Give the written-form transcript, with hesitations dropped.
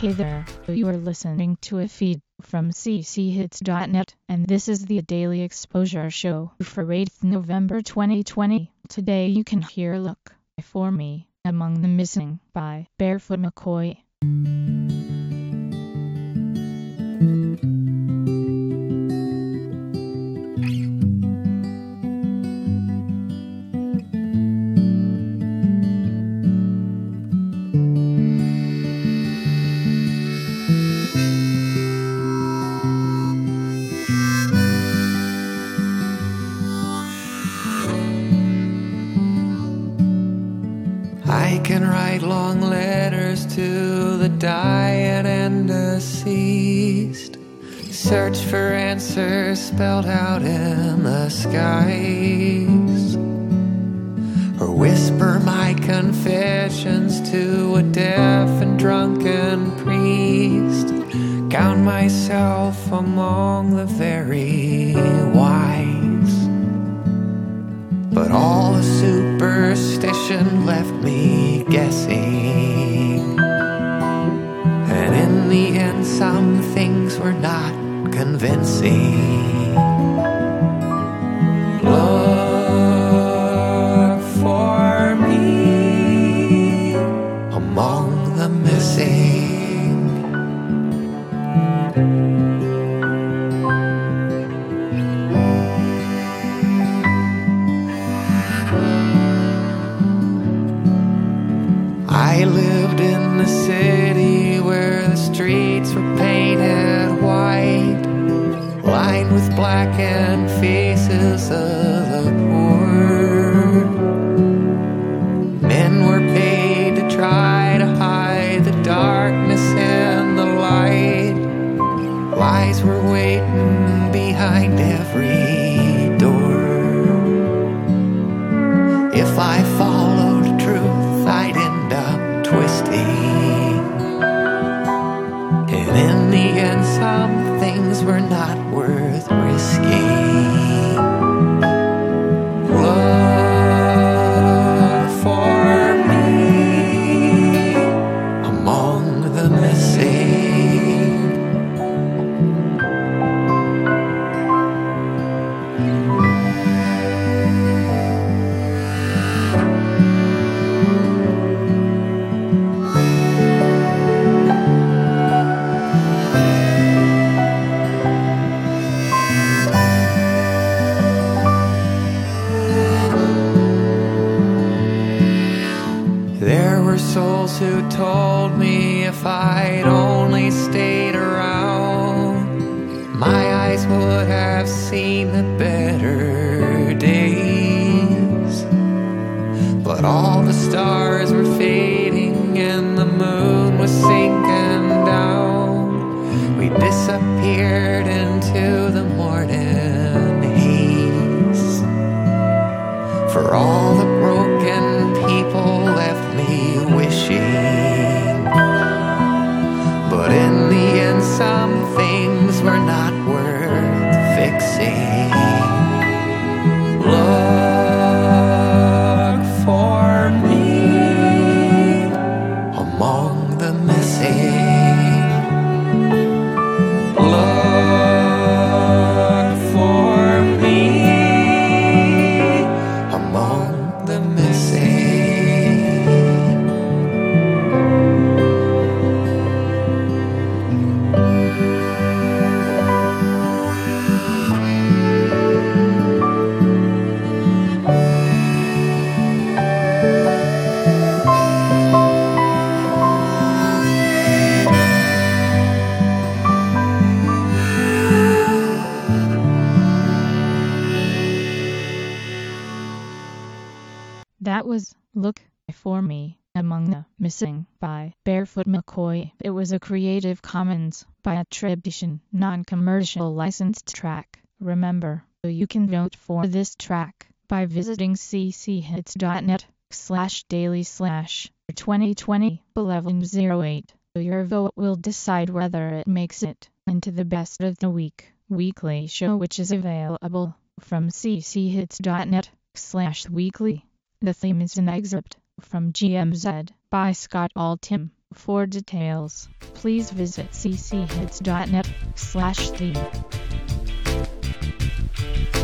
Hey there, you are listening to a feed from cchits.net, and this is the Daily Exposure Show for 8th November 2020. Today you can hear Look For Me, Among the Missing by Barefoot McCoy. I can write long letters to the dying and deceased, search for answers spelled out in the skies, or whisper my confessions to a deaf and drunken priest, count myself among the very wise. But all the superstition left me guessing, and in the end some things were not convincing. Look for me among the missing. I lived in the city where the streets were painted white, lined with blackened faces of the poor. Men were paid to try to hide the darkness and the light. Lies were waiting behind every door. If I followed truth, I'd end up twisting, and in the end some things were not worth risking. Look for me among the missing. There were souls who told me if I'd only stayed around, my eyes would have seen the better days. But all the stars were fading and the moon was sinking down. We disappeared into the morning haze. For all the broken people left me wishing, but in the end some things were not worth fixing. Look for me among the missing. Look for me among the missing. That was Look For Me, Among the Missing by Barefoot McCoy. It was a Creative Commons by attribution, non-commercial licensed track. Remember, you can vote for this track by visiting cchits.net/daily/2020-1108. Your vote will decide whether it makes it into the Best of the Week weekly show, which is available from cchits.net/weekly. The theme is an excerpt from GMZ by Scott Altham. For details, please visit cchits.net/theme.